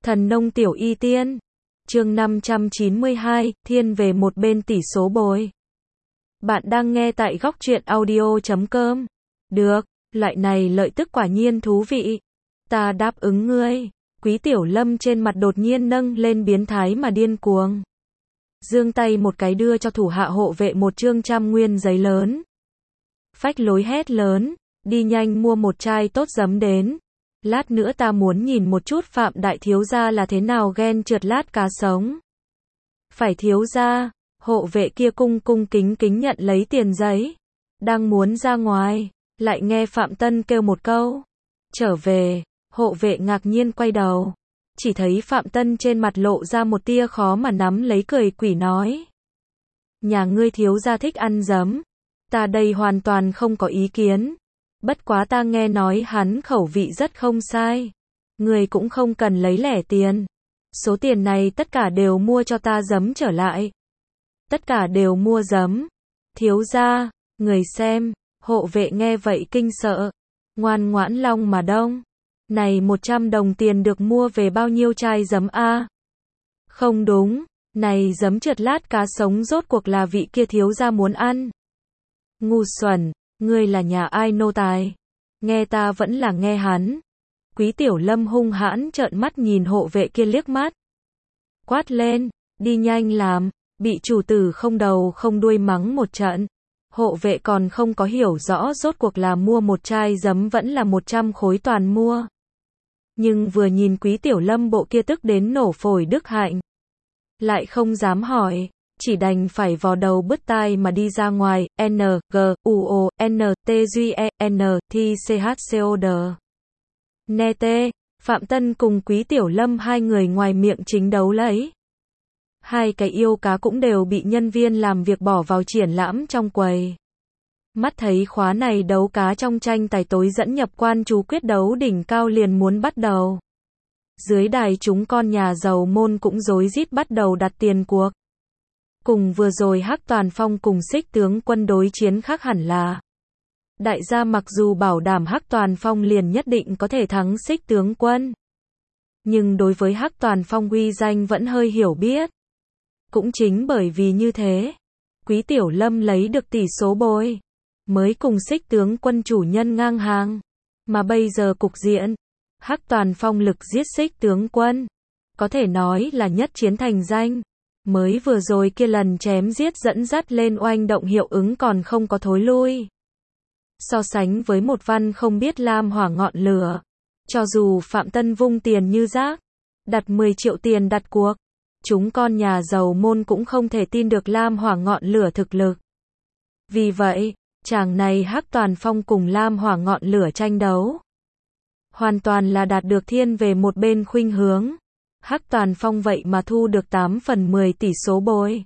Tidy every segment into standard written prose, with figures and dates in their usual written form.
Thần nông tiểu y tiên. Chương 592, thiên về một bên tỷ số bồi. Bạn đang nghe tại góc truyện audio.com. Được, loại này lợi tức quả nhiên thú vị. Ta đáp ứng ngươi. Quý Tiểu Lâm trên mặt đột nhiên nâng lên biến thái mà điên cuồng. Giương tay một cái đưa cho thủ hạ hộ vệ một chương 100 nguyên giấy lớn. Phách lối hét lớn, đi nhanh mua một chai tốt giấm đến. Lát nữa ta muốn nhìn một chút Phạm đại thiếu gia là thế nào ghen trượt lát cá sống. Phải thiếu gia, hộ vệ kia cung cung kính kính nhận lấy tiền giấy. Đang muốn ra ngoài, lại nghe Phạm Tân kêu một câu. Trở về, hộ vệ ngạc nhiên quay đầu. Chỉ thấy Phạm Tân trên mặt lộ ra một tia khó mà nắm lấy cười quỷ nói. Nhà ngươi thiếu gia thích ăn giấm. Ta đây hoàn toàn không có ý kiến. Bất quá ta nghe nói hắn khẩu vị rất không sai. Người cũng không cần lấy lẻ tiền. Số tiền này tất cả đều mua cho ta giấm trở lại. Tất cả đều mua giấm. Thiếu gia, người xem, hộ vệ nghe vậy kinh sợ. Ngoan ngoãn long mà đông. Này 100 đồng tiền được mua về bao nhiêu chai giấm a? Không đúng, này giấm trượt lát cá sống rốt cuộc là vị kia thiếu gia muốn ăn. Ngu xuẩn. Ngươi là nhà ai nô tài? Nghe ta vẫn là nghe hắn. Quý Tiểu Lâm hung hãn trợn mắt nhìn hộ vệ kia liếc mắt. Quát lên, đi nhanh làm, bị chủ tử không đầu không đuôi mắng một trận. Hộ vệ còn không có hiểu rõ rốt cuộc là mua một chai giấm vẫn là 100 khối toàn mua. Nhưng vừa nhìn Quý Tiểu Lâm bộ kia tức đến nổ phổi đức hạnh. Lại không dám hỏi. Chỉ đành phải vò đầu bứt tai mà đi ra ngoài, N, G, U, O, N, T, G, E, N, T, C, H, C, O, D. Nè tê, Phạm Tân cùng Quý Tiểu Lâm hai người ngoài miệng chính đấu lấy. Hai cái yêu cá cũng đều bị nhân viên làm việc bỏ vào triển lãm trong quầy. Mắt thấy khóa này đấu cá trong tranh tài tối dẫn nhập quan chú quyết đấu đỉnh cao liền muốn bắt đầu. Dưới đài chúng con nhà giàu môn cũng rối rít bắt đầu đặt tiền cuộc. Cùng vừa rồi Hắc Toàn Phong cùng Xích tướng quân đối chiến khác hẳn là. Đại gia mặc dù bảo đảm Hắc Toàn Phong liền nhất định có thể thắng Xích tướng quân. Nhưng đối với Hắc Toàn Phong uy danh vẫn hơi hiểu biết. Cũng chính bởi vì như thế, Quý Tiểu Lâm lấy được tỷ số bồi. Mới cùng Xích tướng quân chủ nhân ngang hàng. Mà bây giờ cục diện, Hắc Toàn Phong lực giết Xích tướng quân. Có thể nói là nhất chiến thành danh. Mới vừa rồi kia lần chém giết dẫn dắt lên oanh động hiệu ứng còn không có thối lui. So sánh với một văn không biết lam hỏa ngọn lửa. Cho dù Phạm Tân vung tiền như rác, đặt 10 triệu tiền đặt cuộc. Chúng con nhà giàu môn cũng không thể tin được lam hỏa ngọn lửa thực lực. Vì vậy, chàng này Hắc Toàn Phong cùng lam hỏa ngọn lửa tranh đấu. Hoàn toàn là đạt được thiên về một bên khuynh hướng. Hắc Toàn Phong vậy mà thu được 8/10 tỷ số bồi.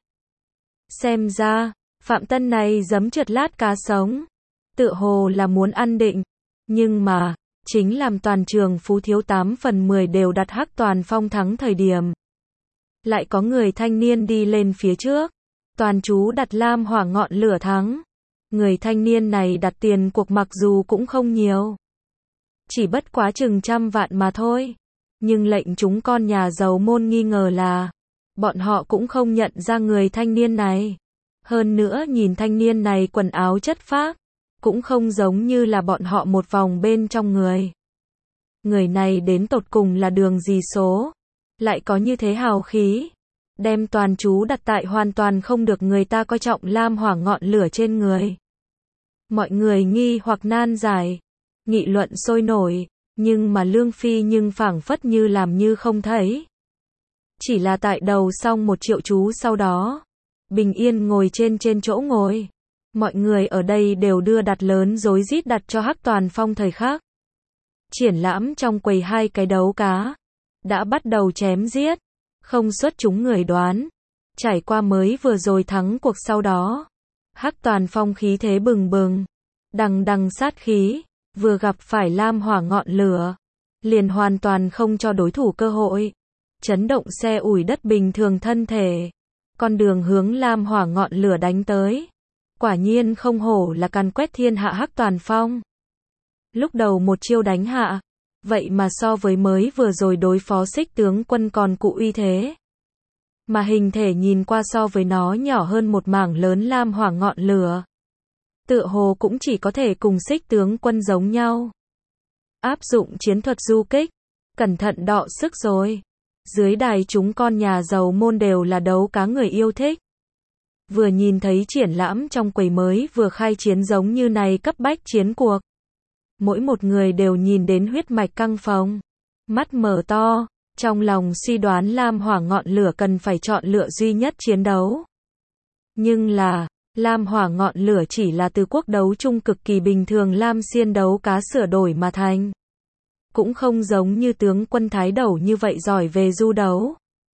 Xem ra, Phạm Tân này giấm trượt lát cá sống. Tựa hồ là muốn ăn định. Nhưng mà, chính làm toàn trường phú thiếu 8/10 đều đặt Hắc Toàn Phong thắng thời điểm. Lại có người thanh niên đi lên phía trước. Toàn chú đặt lam hỏa ngọn lửa thắng. Người thanh niên này đặt tiền cuộc mặc dù cũng không nhiều. Chỉ bất quá chừng 100 vạn mà thôi. Nhưng lệnh chúng con nhà giàu môn nghi ngờ là, bọn họ cũng không nhận ra người thanh niên này. Hơn nữa nhìn thanh niên này quần áo chất phác, cũng không giống như là bọn họ một vòng bên trong người. Người này đến tột cùng là đường gì số, lại có như thế hào khí, đem toàn chú đặt tại hoàn toàn không được người ta coi trọng lam hỏa ngọn lửa trên người. Mọi người nghi hoặc nan giải, nghị luận sôi nổi. Nhưng mà Lương Phi nhưng phảng phất như làm như không thấy. Chỉ là tại đầu xong 1 triệu chú sau đó. Bình yên ngồi trên chỗ ngồi. Mọi người ở đây đều đưa đặt lớn rối rít đặt cho Hắc Toàn Phong thời khắc. Triển lãm trong quầy hai cái đấu cá. Đã bắt đầu chém giết. Không xuất chúng người đoán. Trải qua mới vừa rồi thắng cuộc sau đó. Hắc Toàn Phong khí thế bừng bừng. Đằng đằng sát khí. Vừa gặp phải lam hỏa ngọn lửa, liền hoàn toàn không cho đối thủ cơ hội. Chấn động xe ủi đất bình thường thân thể. Con đường hướng lam hỏa ngọn lửa đánh tới. Quả nhiên không hổ là càn quét thiên hạ Hắc Toàn Phong. Lúc đầu một chiêu đánh hạ, Vậy mà so với mới vừa rồi đối phó Xích tướng quân còn cụ uy thế. Mà hình thể nhìn qua so với nó nhỏ hơn một mảng lớn lam hỏa ngọn lửa. Tựa hồ cũng chỉ có thể cùng Xích tướng quân giống nhau. Áp dụng chiến thuật du kích. Cẩn thận đọ sức rồi. Dưới đài chúng con nhà giàu môn đều là đấu cá người yêu thích. Vừa nhìn thấy triển lãm trong quầy mới vừa khai chiến giống như này cấp bách chiến cuộc. Mỗi một người đều nhìn đến huyết mạch căng phồng. Mắt mở to, trong lòng suy đoán lam hỏa ngọn lửa cần phải chọn lựa duy nhất chiến đấu. Nhưng là, lam hỏa ngọn lửa chỉ là từ quốc đấu chung cực kỳ bình thường lam xiên đấu cá sửa đổi mà thành. Cũng không giống như tướng quân Thái Đẩu như vậy giỏi về du đấu.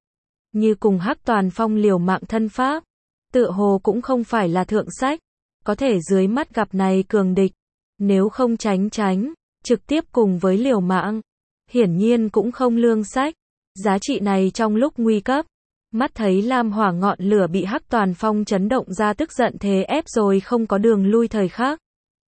Như cùng Hắc Toàn Phong liều mạng thân pháp. Tựa hồ cũng không phải là thượng sách. Có thể dưới mắt gặp này cường địch. Nếu không tránh, trực tiếp cùng với liều mạng. Hiển nhiên cũng không lương sách. Giá trị này trong lúc nguy cấp. Mắt thấy lam hỏa ngọn lửa bị Hắc Toàn Phong chấn động ra tức giận thế ép rồi không có đường lui thời khắc.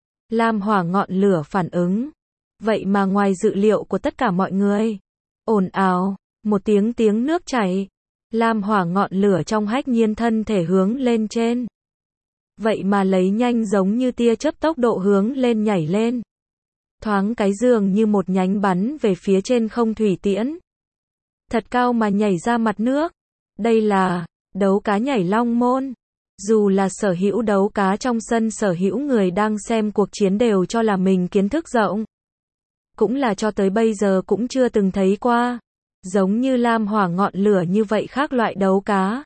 Lam hỏa ngọn lửa phản ứng. Vậy mà ngoài dự liệu của tất cả mọi người. Ồn ào, một tiếng nước chảy. Lam hỏa ngọn lửa trong hách nhiên thân thể hướng lên trên. Vậy mà lấy nhanh giống như tia chớp tốc độ hướng lên nhảy lên. Thoáng cái dường như một nhánh bắn về phía trên không thủy tiễn. Thật cao mà nhảy ra mặt nước. Đây là đấu cá nhảy long môn. Dù là sở hữu đấu cá trong sân sở hữu người đang xem cuộc chiến đều cho là mình kiến thức rộng. Cũng là cho tới bây giờ cũng chưa từng thấy qua. Giống như lam hỏa ngọn lửa như vậy khác loại đấu cá.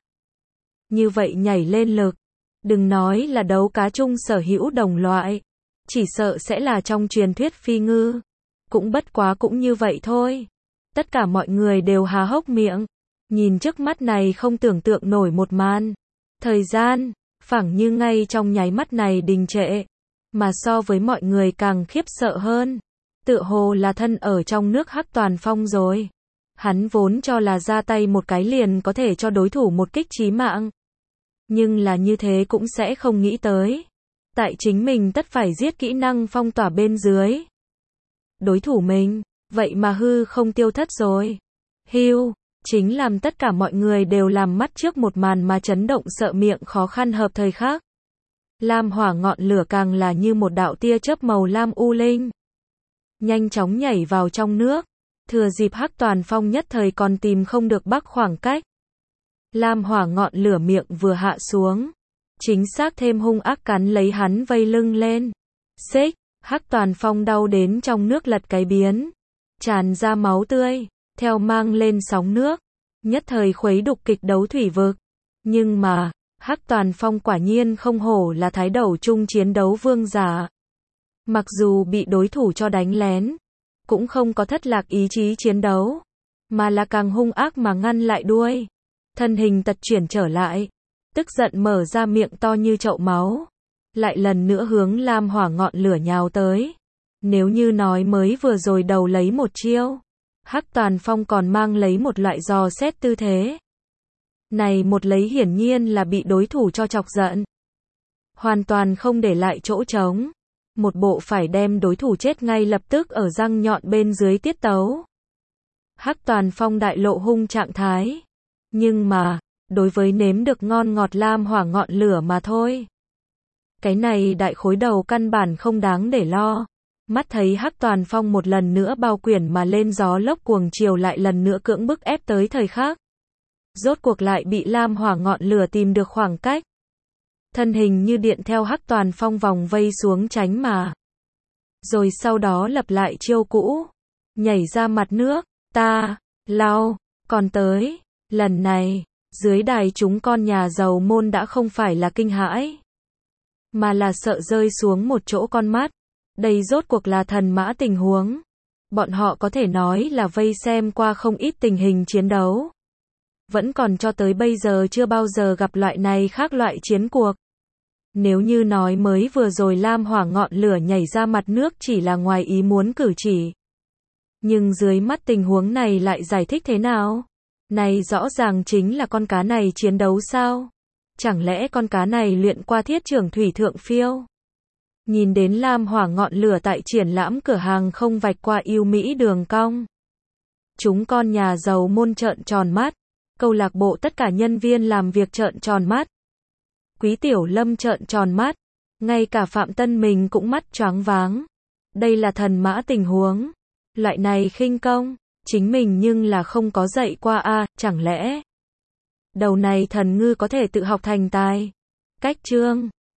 Như vậy nhảy lên lực. Đừng nói là đấu cá chung sở hữu đồng loại. Chỉ sợ sẽ là trong truyền thuyết phi ngư. Cũng bất quá cũng như vậy thôi. Tất cả mọi người đều há hốc miệng. Nhìn trước mắt này không tưởng tượng nổi một màn. Thời gian, phảng như ngay trong nháy mắt này đình trệ. Mà so với mọi người càng khiếp sợ hơn. Tựa hồ là thân ở trong nước Hắc Toàn Phong rồi. Hắn vốn cho là ra tay một cái liền có thể cho đối thủ một kích chí mạng. Nhưng là như thế cũng sẽ không nghĩ tới. Tại chính mình tất phải giết kỹ năng phong tỏa bên dưới. Đối thủ mình, vậy mà hư không tiêu thất rồi. Hưu, chính làm tất cả mọi người đều làm mắt trước một màn mà chấn động sợ miệng khó khăn hợp thời khác. Lam hỏa ngọn lửa càng là như một đạo tia chớp màu lam u linh. Nhanh chóng nhảy vào trong nước. Thừa dịp Hắc Toàn Phong nhất thời còn tìm không được bắc khoảng cách. Lam hỏa ngọn lửa miệng vừa hạ xuống. Chính xác thêm hung ác cắn lấy hắn vây lưng lên. Xích, Hắc Toàn Phong đau đến trong nước lật cái biến. Tràn ra máu tươi, theo mang lên sóng nước. Nhất thời khuấy đục kịch đấu thủy vực. Nhưng mà, Hắc Toàn Phong quả nhiên không hổ là Thái Đẩu chung chiến đấu vương giả. Mặc dù bị đối thủ cho đánh lén. Cũng không có thất lạc ý chí chiến đấu. Mà là càng hung ác mà ngăn lại đuôi. Thân hình tật chuyển trở lại. Tức giận mở ra miệng to như chậu máu. Lại lần nữa hướng lam hỏa ngọn lửa nhào tới. Nếu như nói mới vừa rồi đầu lấy một chiêu. Hắc Toàn Phong còn mang lấy một loại dò xét tư thế. Này một lấy hiển nhiên là bị đối thủ cho chọc giận. Hoàn toàn không để lại chỗ trống. Một bộ phải đem đối thủ chết ngay lập tức ở răng nhọn bên dưới tiết tấu. Hắc Toàn Phong đại lộ hung trạng thái. Nhưng mà, đối với nếm được ngon ngọt lam hỏa ngọn lửa mà thôi. Cái này đại khối đầu căn bản không đáng để lo. Mắt thấy Hắc Toàn Phong một lần nữa bao quyển mà lên gió lốc cuồng chiều lại lần nữa cưỡng bức ép tới thời khắc. Rốt cuộc lại bị lam hỏa ngọn lửa tìm được khoảng cách. Thân hình như điện theo Hắc Toàn Phong vòng vây xuống tránh mà. Rồi sau đó lập lại chiêu cũ. Nhảy ra mặt nước, ta, lao, còn tới. Lần này, dưới đài chúng con nhà giàu môn đã không phải là kinh hãi. Mà là sợ rơi xuống một chỗ con mắt. Đây rốt cuộc là thần mã tình huống. Bọn họ có thể nói là vây xem qua không ít tình hình chiến đấu. Vẫn còn cho tới bây giờ chưa bao giờ gặp loại này khác loại chiến cuộc. Nếu như nói mới vừa rồi lam hỏa ngọn lửa nhảy ra mặt nước chỉ là ngoài ý muốn cử chỉ. Nhưng dưới mắt tình huống này lại giải thích thế nào? Này rõ ràng chính là con cá này chiến đấu sao? Chẳng lẽ con cá này luyện qua thiết trưởng thủy thượng phiêu? Nhìn đến lam hỏa ngọn lửa tại triển lãm cửa hàng không vạch qua yêu mỹ đường cong. Chúng con nhà giàu môn trợn tròn mắt. Câu lạc bộ tất cả nhân viên làm việc trợn tròn mắt. Quý Tiểu Lâm trợn tròn mắt. Ngay cả Phạm Tân mình cũng mắt choáng váng. Đây là thần mã tình huống. Loại này khinh công. Chính mình nhưng là không có dạy qua a, chẳng lẽ đầu này thần ngư có thể tự học thành tài. Cách chương